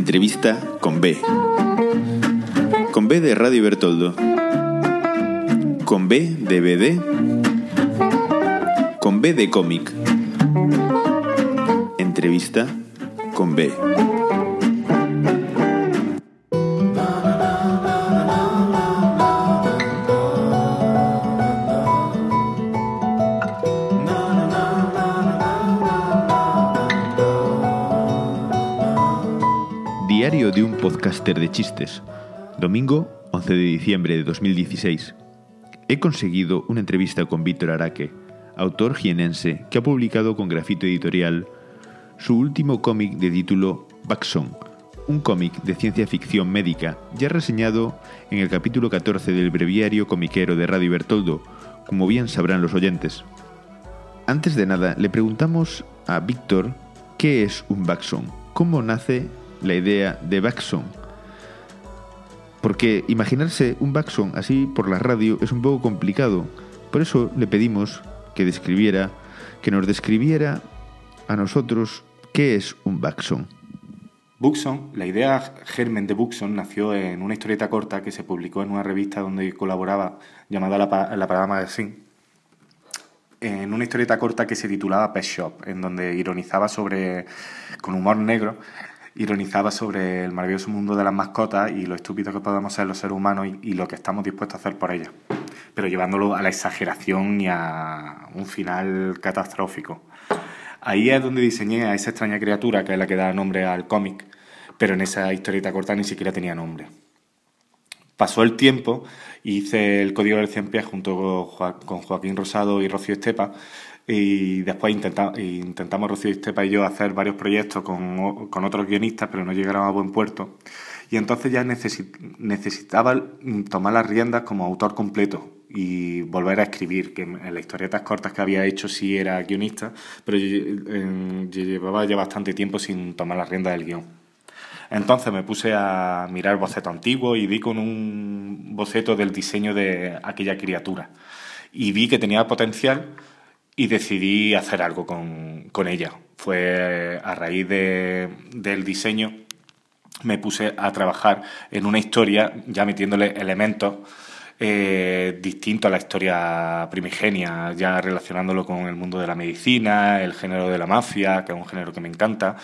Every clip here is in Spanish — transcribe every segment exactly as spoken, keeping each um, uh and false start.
Entrevista con B. Con B de Radio Bertoldo. Con B de B D. Con B de cómic. Entrevista con B. Diario de un podcaster de chistes. Domingo once de diciembre de dos mil dieciséis. He conseguido una entrevista con Víctor Araque, autor jienense que ha publicado con Grafito Editorial su último cómic de título Backson, un cómic de ciencia ficción médica ya reseñado en el capítulo catorce del breviario comiquero de Radio Bertoldo, como bien sabrán los oyentes. Antes de nada, le preguntamos a Víctor qué es un Backson, cómo nace la idea de Backson. Porque imaginarse un Backson así por la radio es un poco complicado. Por eso le pedimos que describiera, que nos describiera a nosotros qué es un Backson. Buxon, la idea germen de Buxon nació en una historieta corta que se publicó en una revista donde colaboraba llamada La, La Parada Magazine. En una historieta corta que se titulaba Pet Shop, en donde ironizaba sobre, con humor negro, ironizaba sobre el maravilloso mundo de las mascotas y lo estúpidos que podemos ser los seres humanos y, y lo que estamos dispuestos a hacer por ellas, pero llevándolo a la exageración y a un final catastrófico. Ahí es donde diseñé a esa extraña criatura que es la que da nombre al cómic, pero en esa historieta corta ni siquiera tenía nombre. Pasó el tiempo y hice el Código del Cien Pies junto con Joaquín Rosado y Rocío Estepa, y después intenta, intentamos Rocío Estepa y yo hacer varios proyectos con, con otros guionistas, pero no llegaron a buen puerto, y entonces ya necesit, necesitaba tomar las riendas como autor completo y volver a escribir, que en las historietas cortas que había hecho sí era guionista, pero yo, eh, yo llevaba ya bastante tiempo sin tomar las riendas del guión. Entonces me puse a mirar bocetos antiguos y vi con un boceto del diseño de aquella criatura y vi que tenía potencial y decidí hacer algo con, con ella. Fue a raíz de, del diseño, me puse a trabajar en una historia ya metiéndole elementos eh, distintos a la historia primigenia, ya relacionándolo con el mundo de la medicina, el género de la mafia, que es un género que me encanta,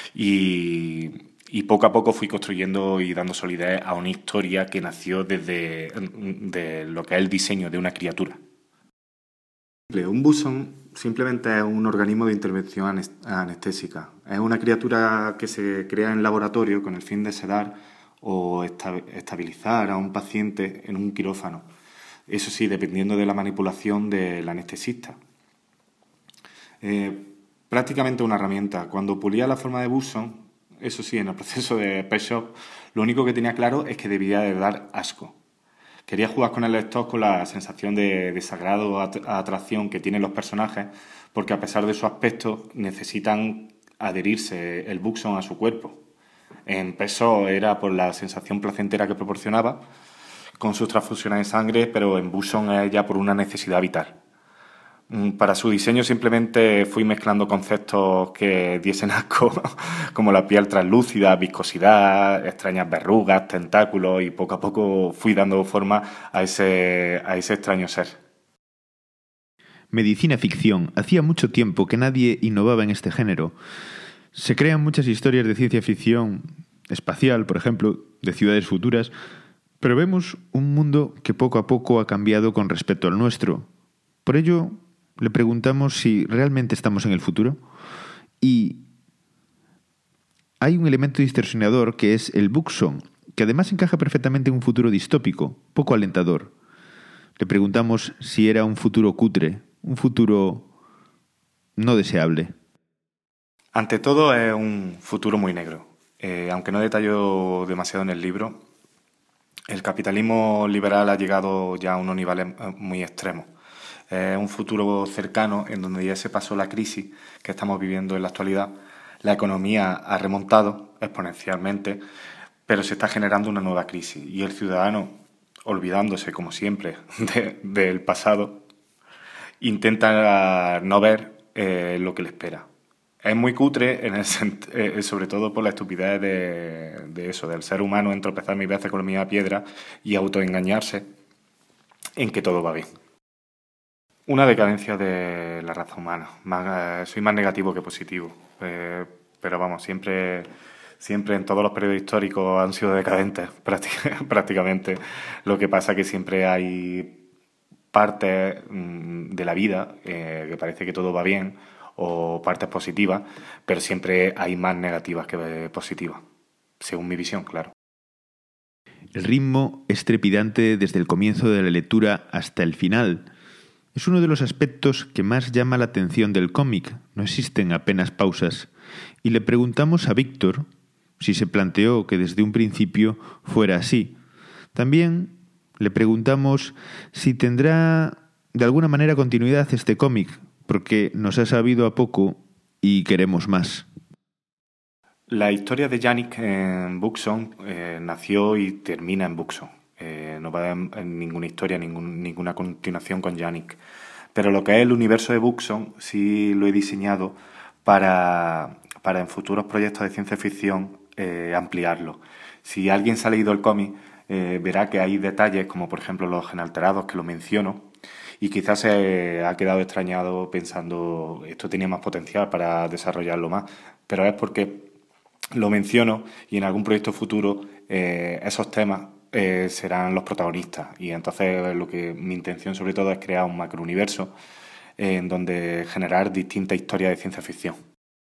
y, y poco a poco fui construyendo y dando solidez a una historia que nació desde de lo que es el diseño de una criatura. Un buzón simplemente es un organismo de intervención anestésica. Es una criatura que se crea en laboratorio con el fin de sedar o estabilizar a un paciente en un quirófano. Eso sí, dependiendo de la manipulación del anestesista. Eh, prácticamente una herramienta. Cuando pulía la forma de buzón, eso sí, en el proceso de Pet Shop, lo único que tenía claro es que debía de dar asco. Quería jugar con el lector con la sensación de desagrado o atracción que tienen los personajes, porque a pesar de su aspecto necesitan adherirse el Buxon a su cuerpo. En Peso era por la sensación placentera que proporcionaba con sus transfusiones de sangre, pero en Buxon es ya por una necesidad vital. Para su diseño simplemente fui mezclando conceptos que diesen asco, como la piel translúcida, viscosidad, extrañas verrugas, tentáculos, y poco a poco fui dando forma a ese, a ese extraño ser. Medicina ficción. Hacía mucho tiempo que nadie innovaba en este género. Se crean muchas historias de ciencia ficción espacial, por ejemplo, de ciudades futuras, pero vemos un mundo que poco a poco ha cambiado con respecto al nuestro. Por ello, le preguntamos si realmente estamos en el futuro, y hay un elemento distorsionador que es el Buxon, que además encaja perfectamente en un futuro distópico, poco alentador. Le preguntamos si era un futuro cutre, un futuro no deseable. Ante todo es un futuro muy negro. Eh, aunque no detallo demasiado en el libro, el capitalismo liberal ha llegado ya a unos niveles muy extremos. Es un futuro cercano en donde ya se pasó la crisis que estamos viviendo en la actualidad. La economía ha remontado exponencialmente, pero se está generando una nueva crisis y el ciudadano, olvidándose como siempre de, del pasado, intenta no ver eh, lo que le espera. Es muy cutre, en el sent- eh, sobre todo por la estupidez de, de eso, del ser humano en tropezar mil veces con la misma piedra y autoengañarse en que todo va bien. Una decadencia de la raza humana. Más, eh, soy más negativo que positivo. Eh, pero vamos, siempre, siempre en todos los periodos históricos han sido decadentes, prácti- prácticamente. Lo que pasa es que siempre hay partes mm, de la vida eh, que parece que todo va bien, o partes positivas, pero siempre hay más negativas que positivas, según mi visión, claro. El ritmo es trepidante desde el comienzo de la lectura hasta el final. Es uno de los aspectos que más llama la atención del cómic. No existen apenas pausas. Y le preguntamos a Víctor si se planteó que desde un principio fuera así. También le preguntamos si tendrá de alguna manera continuidad este cómic, porque nos ha sabido a poco y queremos más. La historia de Yannick en Buxom eh, nació y termina en Buxom. Eh, no va a haber ninguna historia, ningún, ninguna continuación con Yannick. Pero lo que es el universo de Buxom sí lo he diseñado para, para en futuros proyectos de ciencia ficción eh, ampliarlo. Si alguien se ha leído el cómic, eh, verá que hay detalles, como por ejemplo los genalterados, que lo menciono, y quizás se ha quedado extrañado pensando esto tenía más potencial para desarrollarlo más. Pero es porque lo menciono y en algún proyecto futuro eh, esos temas eh, serán los protagonistas, y entonces lo que mi intención sobre todo es crear un macrouniverso eh, en donde generar distintas historias de ciencia ficción.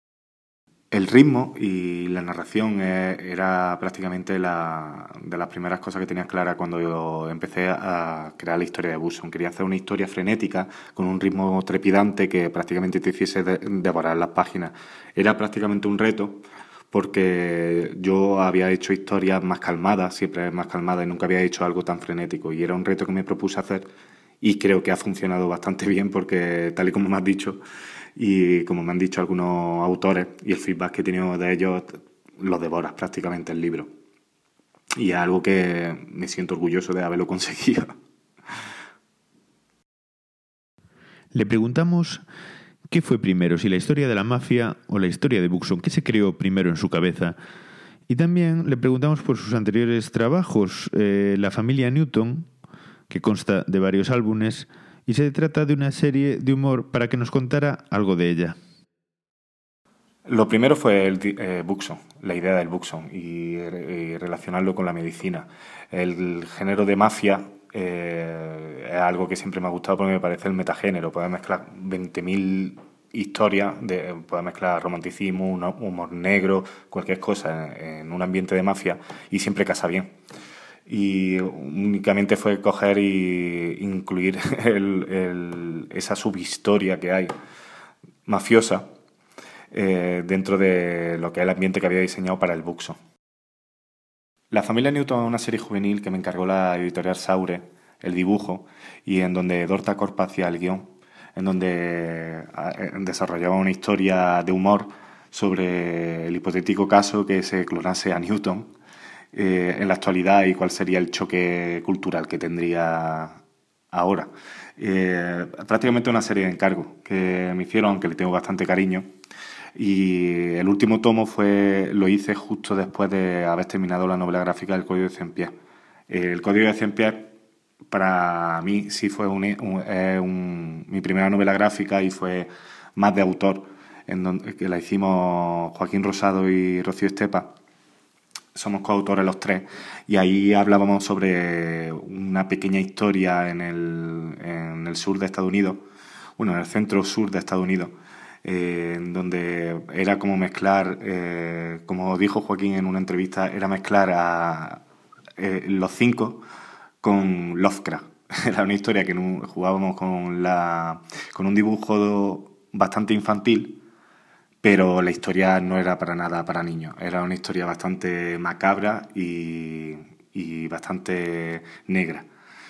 El ritmo y la narración eh, era prácticamente la, de las primeras cosas que tenía clara cuando yo empecé a crear la historia de Buxom. Quería hacer una historia frenética con un ritmo trepidante que prácticamente te hiciese de, devorar las páginas. Era prácticamente un reto, porque yo había hecho historias más calmadas, siempre más calmadas, y nunca había hecho algo tan frenético. Y era un reto que me propuse hacer y creo que ha funcionado bastante bien porque, tal y como me has dicho, y como me han dicho algunos autores, y el feedback que he tenido de ellos, lo devoras prácticamente el libro. Y es algo que me siento orgulloso de haberlo conseguido. Le preguntamos qué fue primero, si la historia de la mafia o la historia de Buxom, qué se creó primero en su cabeza. Y también le preguntamos por sus anteriores trabajos, eh, La familia Newton, que consta de varios álbumes, y se trata de una serie de humor, para que nos contara algo de ella. Lo primero fue el eh, Buxom, la idea del Buxom, y, y relacionarlo con la medicina. El género de mafia eh, es algo que siempre me ha gustado porque me parece el metagénero. Puedes mezclar veinte mil historias, de, puedes mezclar romanticismo, humor negro, cualquier cosa en, en un ambiente de mafia, y siempre casa bien. Y únicamente fue coger y incluir el, el, esa subhistoria que hay mafiosa eh, dentro de lo que es el ambiente que había diseñado para el Buxom. La familia Newton es una serie juvenil que me encargó la editorial Saure, el dibujo, y en donde Dorta Corpa hacía el guión, en donde desarrollaba una historia de humor sobre el hipotético caso que se clonase a Newton eh, en la actualidad y cuál sería el choque cultural que tendría ahora. Eh, prácticamente una serie de encargos que me hicieron, aunque le tengo bastante cariño. Y el último tomo fue lo hice justo después de haber terminado la novela gráfica del Código de Cien Pies. El Código de Cien Pies para mí sí fue un, un, un, mi primera novela gráfica y fue más de autor, en donde, que la hicimos Joaquín Rosado y Rocío Estepa. Somos coautores los tres, y ahí hablábamos sobre una pequeña historia en el, en el sur de Estados Unidos, bueno, en el centro sur de Estados Unidos, eh, donde era como mezclar, eh, como dijo Joaquín en una entrevista, era mezclar a eh, los cinco con Lovecraft. Era una historia que jugábamos con, la, con un dibujo bastante infantil, pero la historia no era para nada para niños. Era una historia bastante macabra y, y bastante negra.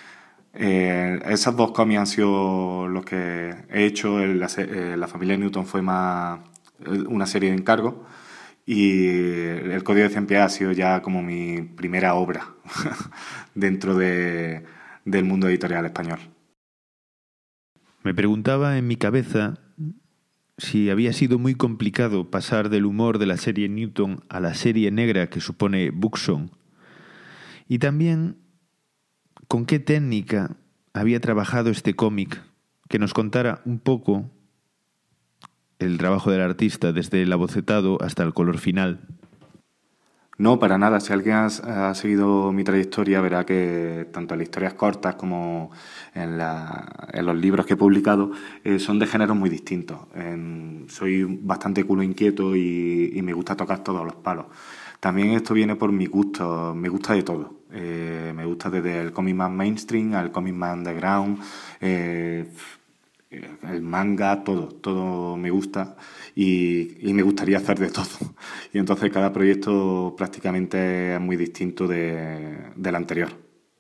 Eh, esos dos cómics han sido los que he hecho. La, la familia Newton fue más una serie de encargos, y el Código de Cien Pies ha sido ya como mi primera obra dentro de, del mundo editorial español. Me preguntaba en mi cabeza si había sido muy complicado pasar del humor de la serie Newton a la serie negra que supone Buxom. Y también con qué técnica había trabajado este cómic, que nos contara un poco el trabajo del artista desde el abocetado hasta el color final. No, para nada. Si alguien ha, ha seguido mi trayectoria, verá que tanto en las historias cortas como en, la, en los libros que he publicado eh, son de géneros muy distintos. En, soy bastante culo inquieto y, y me gusta tocar todos los palos. También esto viene por mi gusto, me gusta de todo. Eh, me gusta desde el cómic más mainstream al cómic más underground, eh, el manga, todo, todo me gusta y, y me gustaría hacer de todo. Y entonces cada proyecto prácticamente es muy distinto de, del anterior.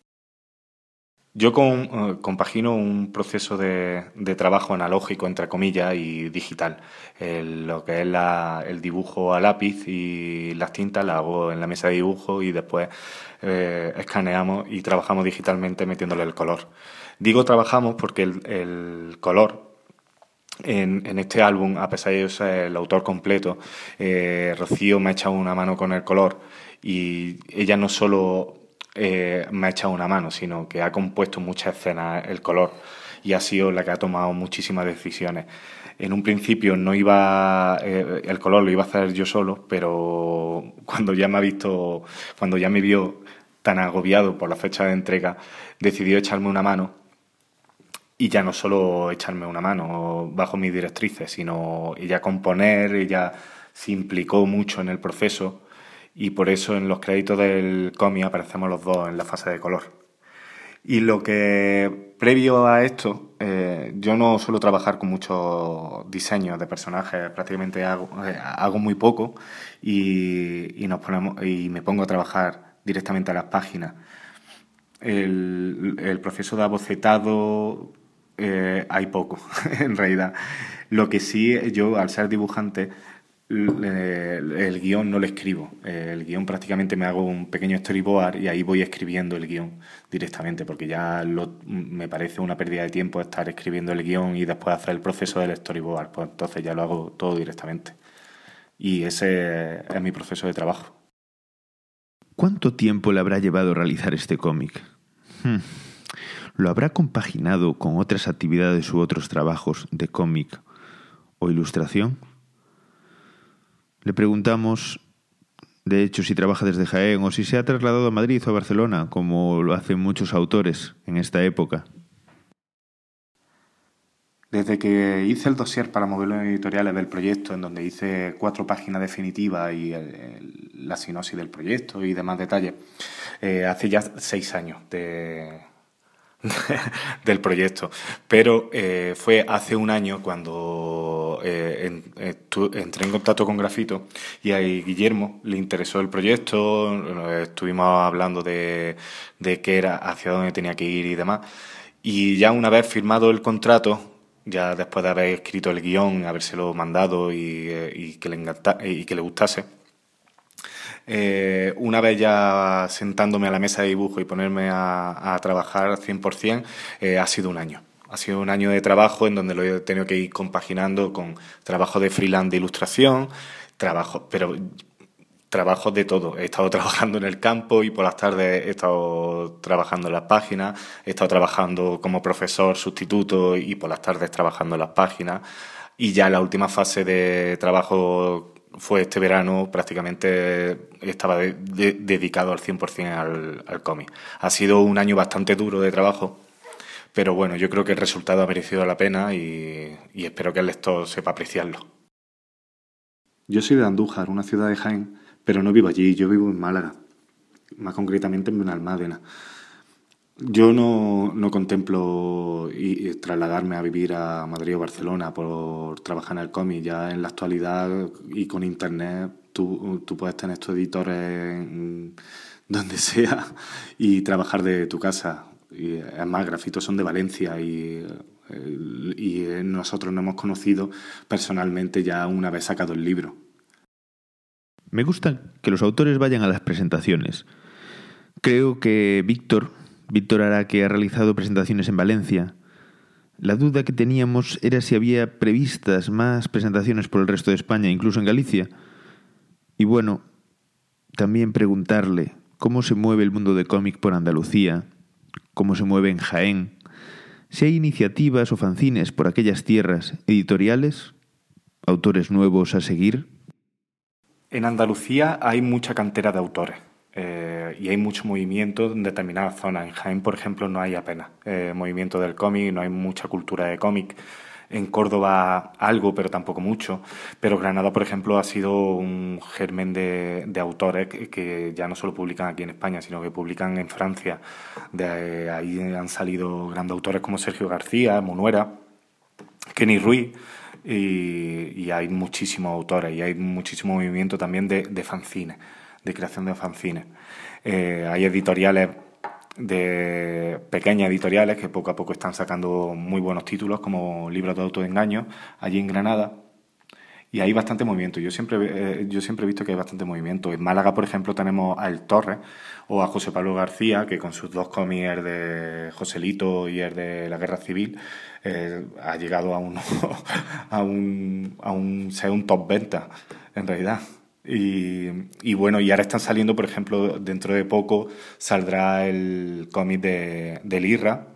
Yo con, eh, compagino un proceso de, de trabajo analógico, entre comillas, y digital. El, lo que es la, el dibujo a lápiz y las tintas las hago en la mesa de dibujo y después eh, escaneamos y trabajamos digitalmente metiéndole el color. Digo trabajamos porque el, el color en, en este álbum, a pesar de que ser el autor completo, eh, Rocío me ha echado una mano con el color y ella no solo eh, me ha echado una mano, sino que ha compuesto muchas escenas el color y ha sido la que ha tomado muchísimas decisiones. En un principio no iba eh, el color lo iba a hacer yo solo, pero cuando ya me ha visto, cuando ya me vio tan agobiado por la fecha de entrega, decidió echarme una mano. Y ya no solo echarme una mano bajo mis directrices, sino ella componer, ella se implicó mucho en el proceso y por eso en los créditos del cómic aparecemos los dos en la fase de color. Y lo que, previo a esto, eh, yo no suelo trabajar con muchos diseños de personajes, prácticamente hago, eh, hago muy poco y, y, nos ponemos, y me pongo a trabajar directamente a las páginas. El, el proceso de abocetado eh, hay poco, en realidad. Lo que sí, yo al ser dibujante, el, el guión no lo escribo. El guión prácticamente me hago un pequeño storyboard y ahí voy escribiendo el guión directamente, porque ya lo, me parece una pérdida de tiempo estar escribiendo el guión y después hacer el proceso del storyboard. Pues entonces ya lo hago todo directamente. Y ese es mi proceso de trabajo. ¿Cuánto tiempo le habrá llevado realizar este cómic? Hmm. ¿Lo habrá compaginado con otras actividades u otros trabajos de cómic o ilustración? Le preguntamos, de hecho, si trabaja desde Jaén o si se ha trasladado a Madrid o a Barcelona, como lo hacen muchos autores en esta época. Desde que hice el dossier para modelos editoriales del proyecto, en donde hice cuatro páginas definitivas y el, el, la sinopsis del proyecto y demás detalles, eh, hace ya seis años de, de, del proyecto. Pero eh, fue hace un año cuando eh, en, estu, entré en contacto con Grafito y a Guillermo le interesó el proyecto, estuvimos hablando de, de qué era, hacia dónde tenía que ir y demás. Y ya una vez firmado el contrato, ya después de haber escrito el guión, habérselo mandado y, y, que, le encanta, y que le gustase, eh, una vez ya sentándome a la mesa de dibujo y ponerme a, a trabajar cien por ciento, eh, ha sido un año. Ha sido un año de trabajo en donde lo he tenido que ir compaginando con trabajo de freelance de ilustración, trabajo, pero trabajos de todo. He estado trabajando en el campo y por las tardes he estado trabajando en las páginas, he estado trabajando como profesor sustituto y por las tardes trabajando en las páginas. Y ya la última fase de trabajo fue este verano, prácticamente estaba de, de, dedicado al cien por ciento al, al cómic. Ha sido un año bastante duro de trabajo, pero bueno, yo creo que el resultado ha merecido la pena y, y espero que el lector sepa apreciarlo. Yo soy de Andújar, una ciudad de Jaén, pero no vivo allí, yo vivo en Málaga, más concretamente en Benalmádena. Yo no, no contemplo y, y trasladarme a vivir a Madrid o Barcelona por trabajar en el cómic. Ya en la actualidad y con internet tú, tú puedes tener tus editores en donde sea y trabajar de tu casa. Y además, Grafito son de Valencia y, y nosotros nos hemos conocido personalmente ya una vez sacado el libro. Me gusta que los autores vayan a las presentaciones. Creo que Víctor, Víctor Araque ha realizado presentaciones en Valencia, La duda que teníamos era si había previstas más presentaciones por el resto de España, incluso en Galicia. Y bueno, también preguntarle cómo se mueve el mundo de cómic por Andalucía, cómo se mueve en Jaén, si hay iniciativas o fanzines por aquellas tierras, editoriales, autores nuevos a seguir. En Andalucía hay mucha cantera de autores. Eh, y hay mucho movimiento en determinadas zonas. En Jaén, por ejemplo, no hay apenas eh, movimiento del cómic, no hay mucha cultura de cómic. En Córdoba algo, pero tampoco mucho. Pero Granada, por ejemplo, ha sido un germen de, de autores que, que ya no solo publican aquí en España, sino que publican en Francia. De ahí han salido grandes autores como Sergio García, Monuera, Kenny Ruiz, y, y hay muchísimos autores, y hay muchísimo movimiento también de, de fanzines, de creación de fanzines. Eh, hay editoriales, de pequeñas editoriales que poco a poco están sacando muy buenos títulos, como Libros de autoengaño, allí en Granada, y hay bastante movimiento. Yo siempre, eh, yo siempre he visto que hay bastante movimiento. En Málaga, por ejemplo, tenemos a El Torres o a José Pablo García, que con sus dos cómics, el de Joselito y el de la Guerra Civil, eh, ha llegado a, uno, a un, a un, ser un top venta, en realidad. Y, y bueno, y ahora están saliendo, por ejemplo, dentro de poco saldrá el cómic de, de Lirra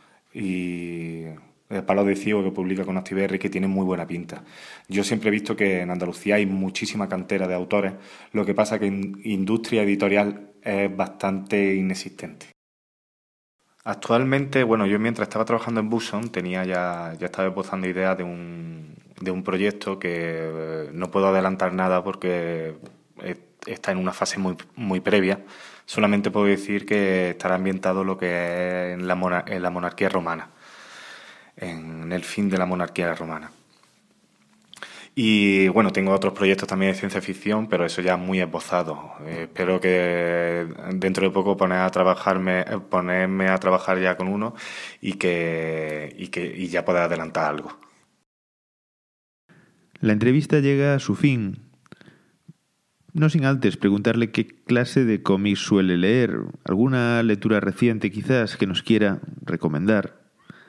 y el Palo de Ciego, que publica con Actiberri, que tiene muy buena pinta. Yo siempre he visto que en Andalucía hay muchísima cantera de autores, lo que pasa que en industria editorial es bastante inexistente. Actualmente, bueno, yo mientras estaba trabajando en Buxom tenía ya, ya estaba esbozando ideas de un, de un proyecto que no puedo adelantar nada porque está en una fase muy, muy previa. Solamente puedo decir que estará ambientado lo que es en la, monar- en la monarquía romana, en el fin de la monarquía romana. Y bueno, tengo otros proyectos también de ciencia ficción, pero eso ya muy esbozado. Eh, espero que dentro de poco poner a trabajarme, ponerme a trabajar ya con uno y que, y que y ya poder adelantar algo. La entrevista llega a su fin. No sin antes preguntarle qué clase de cómics suele leer, alguna lectura reciente quizás que nos quiera recomendar.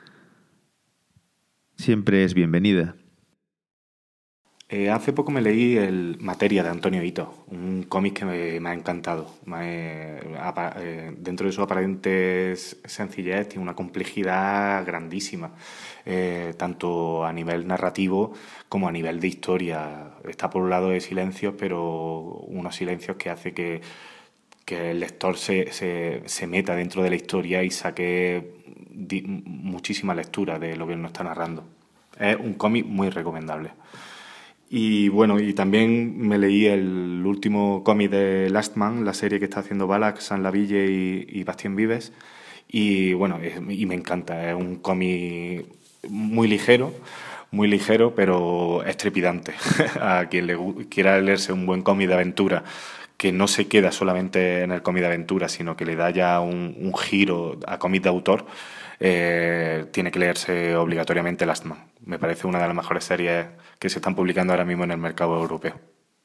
Siempre es bienvenida. Eh, hace poco me leí el Materia de Antonio Ito, un cómic que me, me ha encantado. Me, apa, eh, dentro de su aparente sencillez tiene una complejidad grandísima, eh, tanto a nivel narrativo como a nivel de historia. Está por un lado de silencios, pero unos silencios que hace que, que el lector se, se, se meta dentro de la historia y saque di, muchísima lectura de lo que nos está narrando. Es un cómic muy recomendable. Y bueno, y también me leí el último cómic de Last Man, la serie que está haciendo Balak, San Laville y, y Bastien Vives. Y bueno, es, y me encanta, es un cómic muy ligero, muy ligero, pero estrepidante. A quien le quiera leerse un buen cómic de aventura, que no se queda solamente en el cómic de aventura, sino que le da ya un, un giro a cómic de autor, eh, tiene que leerse obligatoriamente Last Man. Me parece una de las mejores series que se están publicando ahora mismo en el mercado europeo.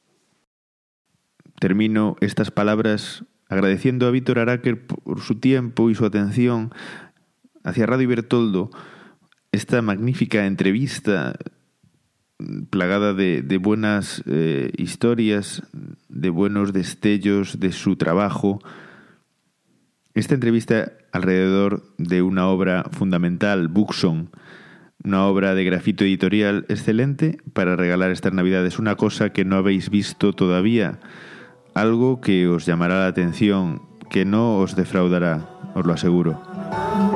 Termino estas palabras agradeciendo a Víctor Aráquer por su tiempo y su atención hacia Radio Bertoldo, esta magnífica entrevista plagada de, de buenas eh, historias, de buenos destellos de su trabajo. Esta entrevista alrededor de una obra fundamental, Buxom, una obra de grafito editorial excelente para regalar estas Navidades. Una cosa que no habéis visto todavía, algo que os llamará la atención, que no os defraudará, os lo aseguro.